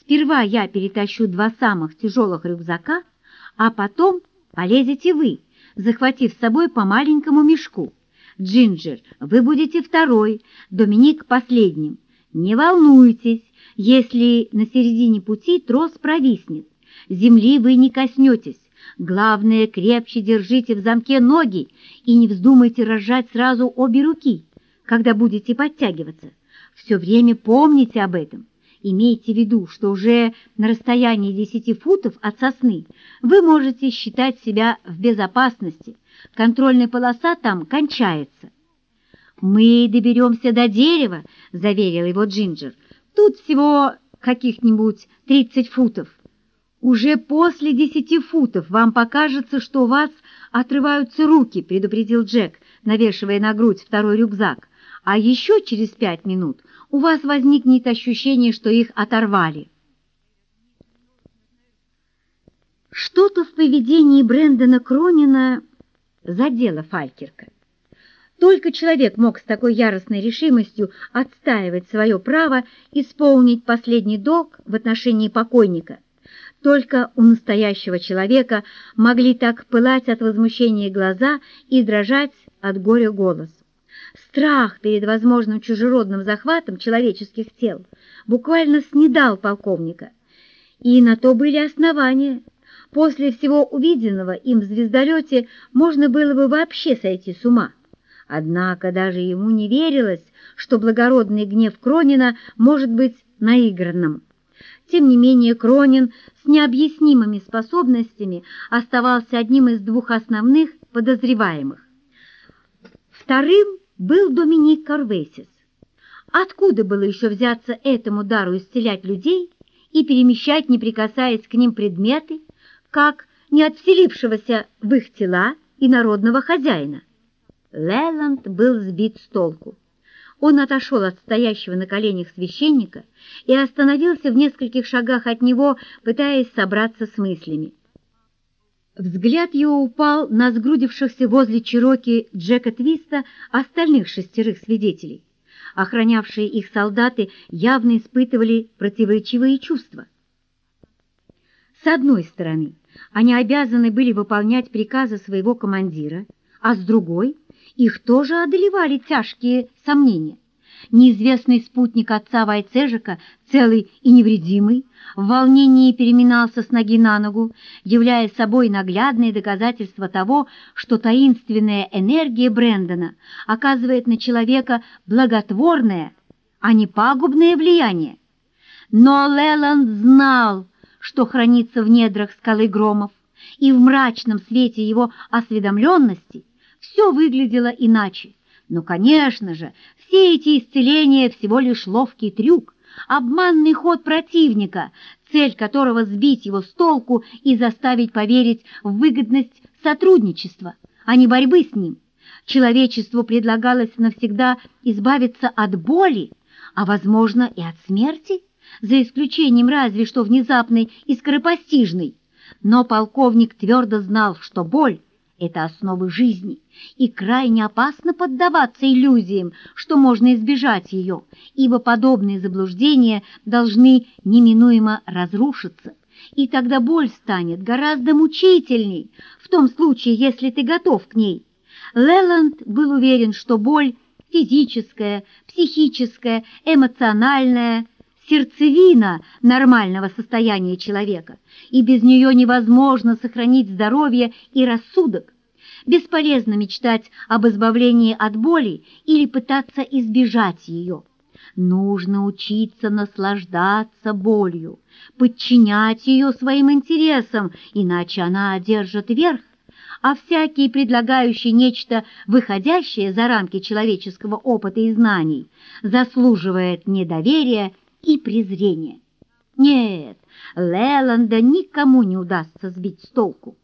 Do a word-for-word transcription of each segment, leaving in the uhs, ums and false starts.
Сперва я перетащу два самых тяжелых рюкзака, а потом полезете вы, захватив с собой по маленькому мешку. Джинджер, вы будете второй, Доминик последним. Не волнуйтесь, если на середине пути трос провиснет. Земли вы не коснетесь. Главное, крепче держите в замке ноги и не вздумайте разжать сразу обе руки, когда будете подтягиваться. Все время помните об этом. Имейте в виду, что уже на расстоянии десяти футов от сосны вы можете считать себя в безопасности. Контрольная полоса там кончается. «Мы доберемся до дерева», — заверил его Джинджер. «Тут всего каких-нибудь тридцать футов». «Уже после десяти футов вам покажется, что у вас отрываются руки», — предупредил Джек, навешивая на грудь второй рюкзак. «А еще через пять минут у вас возникнет ощущение, что их оторвали». Что-то в поведении Брэндона Кронина задело Фалькирка. Только человек мог с такой яростной решимостью отстаивать свое право исполнить последний долг в отношении покойника. Только у настоящего человека могли так пылать от возмущения глаза и дрожать от горя голос. Страх перед возможным чужеродным захватом человеческих тел буквально снедал полковника. И на то были основания. После всего увиденного им в звездолете можно было бы вообще сойти с ума. Однако даже ему не верилось, что благородный гнев Кронина может быть наигранным. Тем не менее, Кронин с необъяснимыми способностями оставался одним из двух основных подозреваемых. Вторым был Доминик Корвесис. Откуда было еще взяться этому дару исцелять людей и перемещать, не прикасаясь к ним, предметы, как не от вселившегося в их тела и народного хозяина? Леланд был сбит с толку. Он отошел от стоящего на коленях священника и остановился в нескольких шагах от него, пытаясь собраться с мыслями. Взгляд его упал на сгрудившихся возле Чироки Джека Твиста остальных шестерых свидетелей. Охранявшие их солдаты явно испытывали противоречивые чувства. С одной стороны, они обязаны были выполнять приказы своего командира, а с другой — их тоже одолевали тяжкие сомнения. Неизвестный спутник отца Вайцежика, целый и невредимый, в волнении переминался с ноги на ногу, являя собой наглядное доказательство того, что таинственная энергия Брэндона оказывает на человека благотворное, а не пагубное влияние. Но Леланд знал, что хранится в недрах скалы Громов, и в мрачном свете его осведомленности все выглядело иначе. Но, конечно же, все эти исцеления всего лишь ловкий трюк, обманный ход противника, цель которого сбить его с толку и заставить поверить в выгодность сотрудничества, а не борьбы с ним. Человечеству предлагалось навсегда избавиться от боли, а, возможно, и от смерти, за исключением разве что внезапной и скоропостижной. Но полковник твердо знал, что боль — это основа жизни, и крайне опасно поддаваться иллюзиям, что можно избежать ее, ибо подобные заблуждения должны неминуемо разрушиться, и тогда боль станет гораздо мучительней, в том случае, если ты готов к ней. Леланд был уверен, что боль — физическая, психическая, эмоциональная, сердцевина нормального состояния человека, и без нее невозможно сохранить здоровье и рассудок. Бесполезно мечтать об избавлении от боли или пытаться избежать ее. Нужно учиться наслаждаться болью, подчинять ее своим интересам, иначе она одержит верх, а всякий, предлагающий нечто, выходящее за рамки человеческого опыта и знаний, заслуживает недоверия и презрения. Нет, Леланда никому не удастся сбить с толку.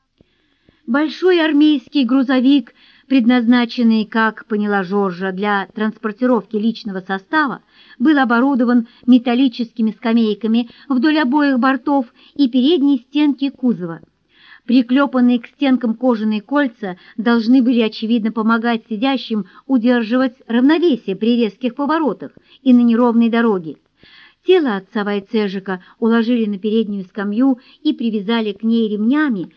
Большой армейский грузовик, предназначенный, как поняла Жоржа, для транспортировки личного состава, был оборудован металлическими скамейками вдоль обоих бортов и передней стенки кузова. Приклепанные к стенкам кожаные кольца должны были, очевидно, помогать сидящим удерживать равновесие при резких поворотах и на неровной дороге. Тело отца Войцежика уложили на переднюю скамью и привязали к ней ремнями,